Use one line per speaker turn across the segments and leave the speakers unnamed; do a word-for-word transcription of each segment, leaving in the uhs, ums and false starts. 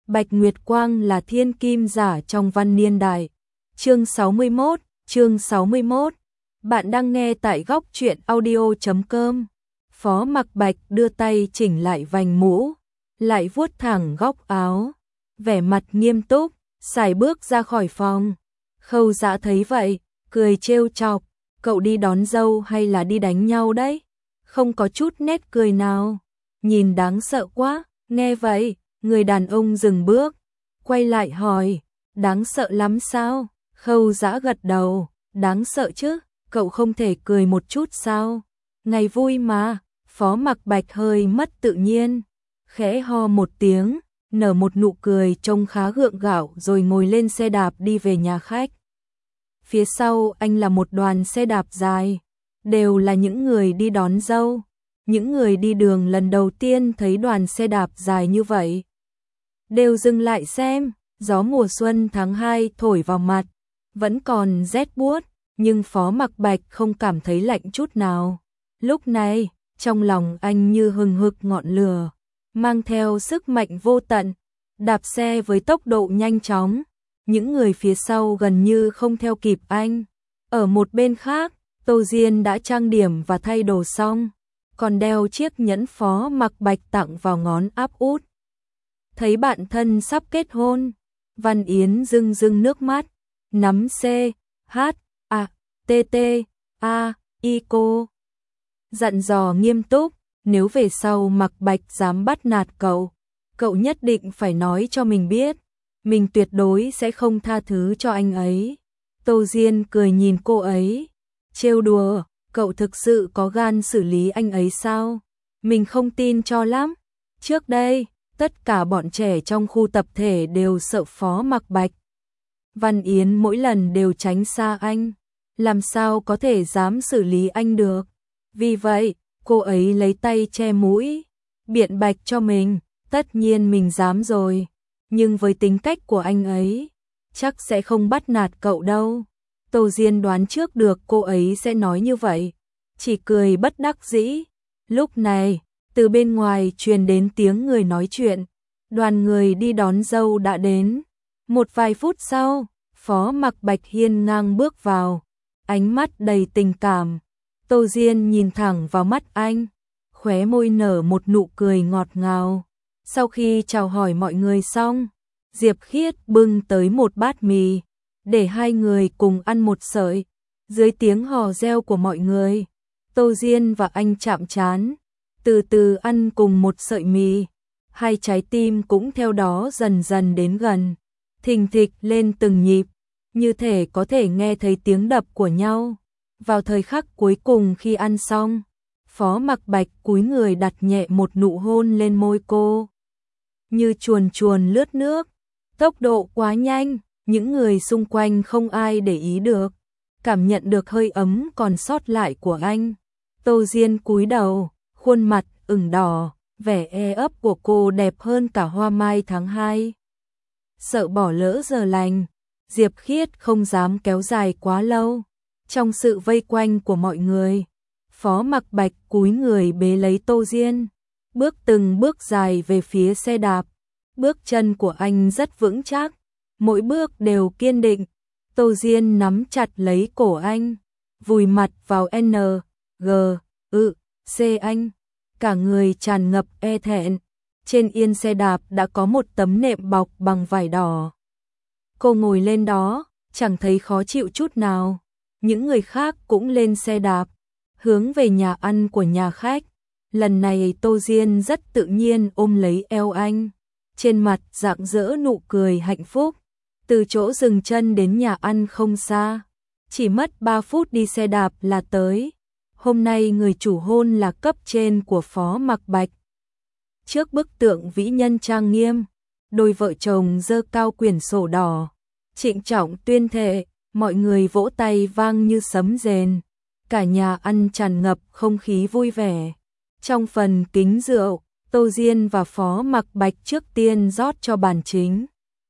Bạch Nguyệt Quang là thiên kim giả trong văn niên đại. Chương sáu mươi mốt, chương sáu mươi mốt. Bạn đang nghe tại góc truyện audio chấm com. Phó Mặc Bạch đưa tay chỉnh lại vành mũ, lại vuốt thẳng góc áo, vẻ mặt nghiêm túc, sải bước ra khỏi phòng. Khâu Dã thấy vậy, cười trêu chọc, cậu đi đón dâu hay là đi đánh nhau đấy? Không có chút nét cười nào, nhìn đáng sợ quá. Nghe vậy, người đàn ông dừng bước, quay lại hỏi, đáng sợ lắm sao? Khâu Dã gật đầu, đáng sợ chứ, cậu không thể cười một chút sao? Ngày vui mà. Phó Mặc Bạch hơi mất tự nhiên, khẽ ho một tiếng, nở một nụ cười trông khá gượng gạo rồi ngồi lên xe đạp đi về nhà khách. Phía sau anh là một đoàn xe đạp dài, đều là những người đi đón dâu. Những người đi đường lần đầu tiên thấy đoàn xe đạp dài như vậy, đều dừng lại xem. Gió mùa xuân tháng hai thổi vào mặt, vẫn còn rét buốt, nhưng Phó Mặc Bạch không cảm thấy lạnh chút nào. Lúc này, trong lòng anh như hừng hực ngọn lửa, mang theo sức mạnh vô tận, đạp xe với tốc độ nhanh chóng. Những người phía sau gần như không theo kịp anh. Ở một bên khác, Tô Diên đã trang điểm và thay đồ xong, còn đeo chiếc nhẫn Phó Mặc Bạch tặng vào ngón áp út. Thấy bạn thân sắp kết hôn, Văn Yến rưng rưng nước mắt, nắm C, H, A, T, T, A, I cô. Dặn dò nghiêm túc, nếu về sau Mặc Bạch dám bắt nạt cậu, cậu nhất định phải nói cho mình biết, mình tuyệt đối sẽ không tha thứ cho anh ấy. Tô Diên cười nhìn cô ấy, trêu đùa, cậu thực sự có gan xử lý anh ấy sao? Mình không tin cho lắm. Trước đây, tất cả bọn trẻ trong khu tập thể đều sợ Phó Mặc Bạch. Văn Yến mỗi lần đều tránh xa anh, làm sao có thể dám xử lý anh được. Vì vậy, cô ấy lấy tay che mũi, biện bạch cho mình, tất nhiên mình dám rồi, nhưng với tính cách của anh ấy, chắc sẽ không bắt nạt cậu đâu. Tô Diên đoán trước được cô ấy sẽ nói như vậy, chỉ cười bất đắc dĩ. Lúc này, từ bên ngoài truyền đến tiếng người nói chuyện, đoàn người đi đón dâu đã đến. Một vài phút sau, Phó Mặc Bạch hiên ngang bước vào, ánh mắt đầy tình cảm. Tô Diên nhìn thẳng vào mắt anh, khóe môi nở một nụ cười ngọt ngào. Sau khi chào hỏi mọi người xong, Diệp Khiết bưng tới một bát mì, để hai người cùng ăn một sợi. Dưới tiếng hò reo của mọi người, Tô Diên và anh chạm trán, từ từ ăn cùng một sợi mì. Hai trái tim cũng theo đó dần dần đến gần, thình thịch lên từng nhịp, như thể có thể nghe thấy tiếng đập của nhau. Vào thời khắc cuối cùng khi ăn xong, Phó Mặc Bạch cúi người đặt nhẹ một nụ hôn lên môi cô. Như chuồn chuồn lướt nước, tốc độ quá nhanh, những người xung quanh không ai để ý được, cảm nhận được hơi ấm còn sót lại của anh. Tô Diên cúi đầu, khuôn mặt ửng đỏ, vẻ e ấp của cô đẹp hơn cả hoa mai tháng hai. Sợ bỏ lỡ giờ lành, Diệp Khiết không dám kéo dài quá lâu. Trong sự vây quanh của mọi người, Phó Mặc Bạch cúi người bế lấy Tô Diên, bước từng bước dài về phía xe đạp. Bước chân của anh rất vững chắc, mỗi bước đều kiên định. Tô Diên nắm chặt lấy cổ anh, vùi mặt vào N, G, ư, C anh, cả người tràn ngập e thẹn. Trên yên xe đạp đã có một tấm nệm bọc bằng vải đỏ. Cô ngồi lên đó, chẳng thấy khó chịu chút nào. Những người khác cũng lên xe đạp, hướng về nhà ăn của nhà khách. Lần này Tô Diên rất tự nhiên ôm lấy eo anh, trên mặt rạng rỡ nụ cười hạnh phúc. Từ chỗ dừng chân đến nhà ăn không xa, chỉ mất ba phút đi xe đạp là tới. Hôm nay người chủ hôn là cấp trên của Phó Mặc Bạch. Trước bức tượng vĩ nhân trang nghiêm, đôi vợ chồng giơ cao quyển sổ đỏ, trịnh trọng tuyên thệ. Mọi người vỗ tay vang như sấm rền, cả nhà ăn tràn ngập không khí vui vẻ. Trong phần kính rượu, Tô Diên và Phó Mặc Bạch trước tiên rót cho bàn chính.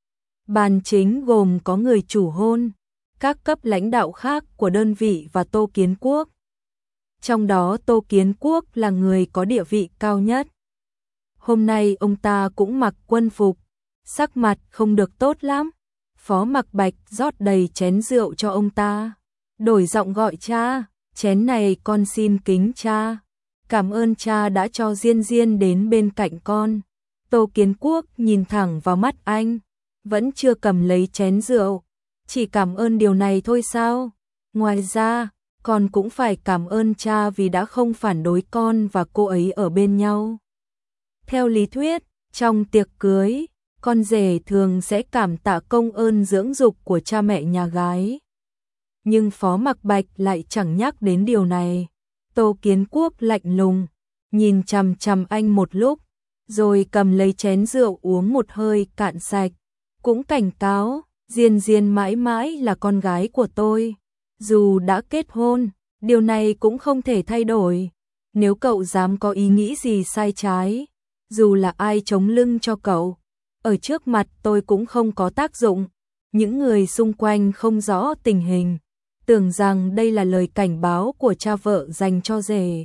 Bàn chính gồm có người chủ hôn, các cấp lãnh đạo khác của đơn vị và Tô Kiến Quốc. Trong đó Tô Kiến Quốc là người có địa vị cao nhất. Hôm nay ông ta cũng mặc quân phục, sắc mặt không được tốt lắm. Phó Mặc Bạch rót đầy chén rượu cho ông ta, đổi giọng gọi cha, chén này con xin kính cha. Cảm ơn cha đã cho Diên Diên đến bên cạnh con. Tô Kiến Quốc nhìn thẳng vào mắt anh, vẫn chưa cầm lấy chén rượu. Chỉ cảm ơn điều này thôi sao? Ngoài ra, con cũng phải cảm ơn cha vì đã không phản đối con và cô ấy ở bên nhau. Theo lý thuyết, trong tiệc cưới, con rể thường sẽ cảm tạ công ơn dưỡng dục của cha mẹ nhà gái. Nhưng Phó Mặc Bạch lại chẳng nhắc đến điều này. Tô Kiến Quốc lạnh lùng, nhìn chằm chằm anh một lúc, rồi cầm lấy chén rượu uống một hơi cạn sạch. Cũng cảnh cáo, Diên Diên mãi mãi là con gái của tôi. Dù đã kết hôn, điều này cũng không thể thay đổi. Nếu cậu dám có ý nghĩ gì sai trái, dù là ai chống lưng cho cậu, ở trước mặt tôi cũng không có tác dụng. Những người xung quanh không rõ tình hình, tưởng rằng đây là lời cảnh báo của cha vợ dành cho rể.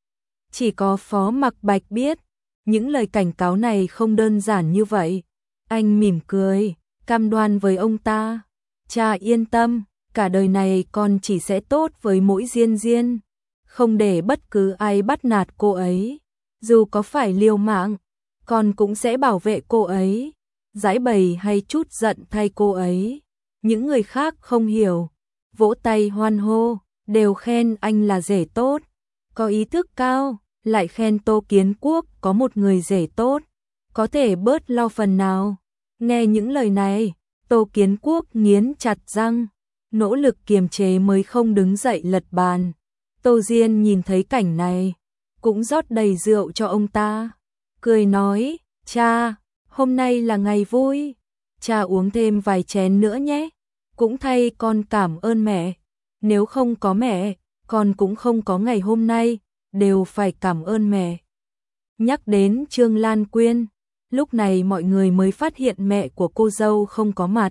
Chỉ có Phó Mặc Bạch biết, những lời cảnh cáo này không đơn giản như vậy. Anh mỉm cười, cam đoan với ông ta, cha yên tâm, cả đời này con chỉ sẽ tốt với mỗi Diên Diên, không để bất cứ ai bắt nạt cô ấy. Dù có phải liều mạng, con cũng sẽ bảo vệ cô ấy, giãi bày hay chút giận thay cô ấy. Những người khác không hiểu, vỗ tay hoan hô, đều khen anh là rể tốt, có ý thức cao, lại khen Tô Kiến Quốc có một người rể tốt, có thể bớt lo phần nào. Nghe những lời này, Tô Kiến Quốc nghiến chặt răng, nỗ lực kiềm chế mới không đứng dậy lật bàn. Tô Diên nhìn thấy cảnh này, cũng rót đầy rượu cho ông ta, cười nói, cha, hôm nay là ngày vui, cha uống thêm vài chén nữa nhé, cũng thay con cảm ơn mẹ, nếu không có mẹ, con cũng không có ngày hôm nay, đều phải cảm ơn mẹ. Nhắc đến Trương Lan Quyên, lúc này mọi người mới phát hiện mẹ của cô dâu không có mặt.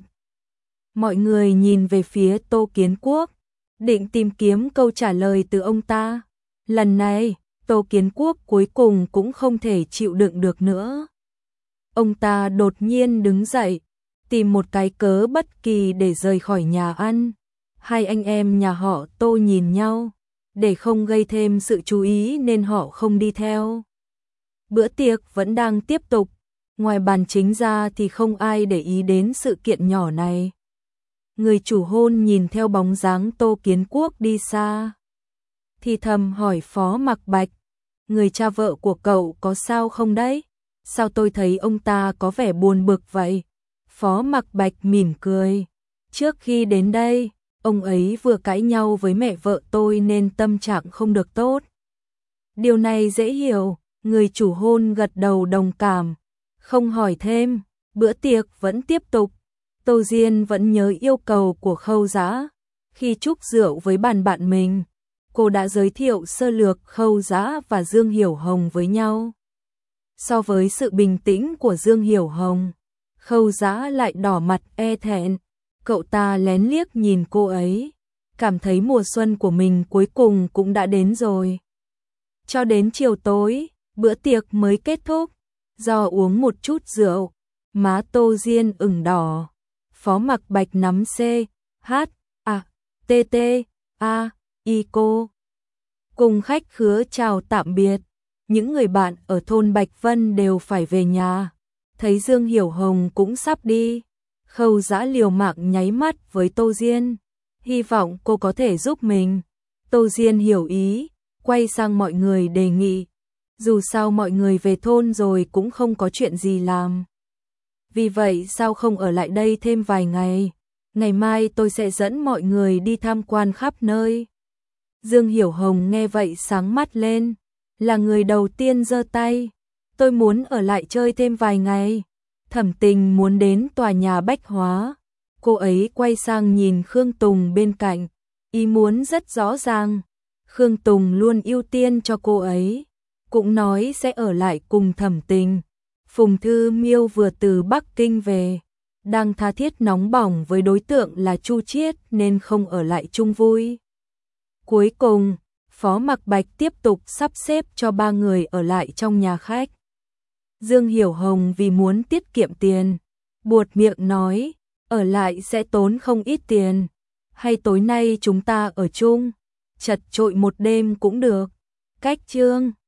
Mọi người nhìn về phía Tô Kiến Quốc, định tìm kiếm câu trả lời từ ông ta. Lần này, Tô Kiến Quốc cuối cùng cũng không thể chịu đựng được nữa. Ông ta đột nhiên đứng dậy, tìm một cái cớ bất kỳ để rời khỏi nhà ăn. Hai anh em nhà họ Tô nhìn nhau, để không gây thêm sự chú ý nên họ không đi theo. Bữa tiệc vẫn đang tiếp tục, ngoài bàn chính ra thì không ai để ý đến sự kiện nhỏ này. Người chủ hôn nhìn theo bóng dáng Tô Kiến Quốc đi xa, thì thầm hỏi Phó Mặc Bạch, người cha vợ của cậu có sao không đấy? Sao tôi thấy ông ta có vẻ buồn bực vậy? Phó Mặc Bạch mỉm cười, trước khi đến đây, ông ấy vừa cãi nhau với mẹ vợ tôi nên tâm trạng không được tốt. Điều này dễ hiểu, người chủ hôn gật đầu đồng cảm, không hỏi thêm. Bữa tiệc vẫn tiếp tục. Tô Diên vẫn nhớ yêu cầu của Khâu Dã. Khi chúc rượu với bàn bạn mình, cô đã giới thiệu sơ lược Khâu Dã và Dương Hiểu Hồng với nhau. So với sự bình tĩnh của Dương Hiểu Hồng, Khâu Dã lại đỏ mặt e thẹn. Cậu ta lén liếc nhìn cô ấy, cảm thấy mùa xuân của mình cuối cùng cũng đã đến rồi. Cho đến chiều tối, bữa tiệc mới kết thúc. Do uống một chút rượu, má Tô Diên ửng đỏ. Phó Mặc Bạch nắm C, H, A, T, T, A, I cô. Cùng khách khứa chào tạm biệt. Những người bạn ở thôn Bạch Vân đều phải về nhà. Thấy Dương Hiểu Hồng cũng sắp đi, Khâu Dã liều mạng nháy mắt với Tô Diên, hy vọng cô có thể giúp mình. Tô Diên hiểu ý, quay sang mọi người đề nghị, dù sao mọi người về thôn rồi cũng không có chuyện gì làm. Vì vậy sao không ở lại đây thêm vài ngày, ngày mai tôi sẽ dẫn mọi người đi tham quan khắp nơi. Dương Hiểu Hồng nghe vậy sáng mắt lên, là người đầu tiên giơ tay, tôi muốn ở lại chơi thêm vài ngày. Thẩm Tình muốn đến tòa nhà Bách Hóa. Cô ấy quay sang nhìn Khương Tùng bên cạnh, ý muốn rất rõ ràng. Khương Tùng luôn ưu tiên cho cô ấy, cũng nói sẽ ở lại cùng Thẩm Tình. Phùng Thư Miêu vừa từ Bắc Kinh về, đang tha thiết nóng bỏng với đối tượng là Chu Chiết nên không ở lại chung vui. Cuối cùng, Phó Mặc Bạch tiếp tục sắp xếp cho ba người ở lại trong nhà khách. Dương Hiểu Hồng vì muốn tiết kiệm tiền, buột miệng nói, ở lại sẽ tốn không ít tiền, hay tối nay chúng ta ở chung, chật chội một đêm cũng được. Cách Chương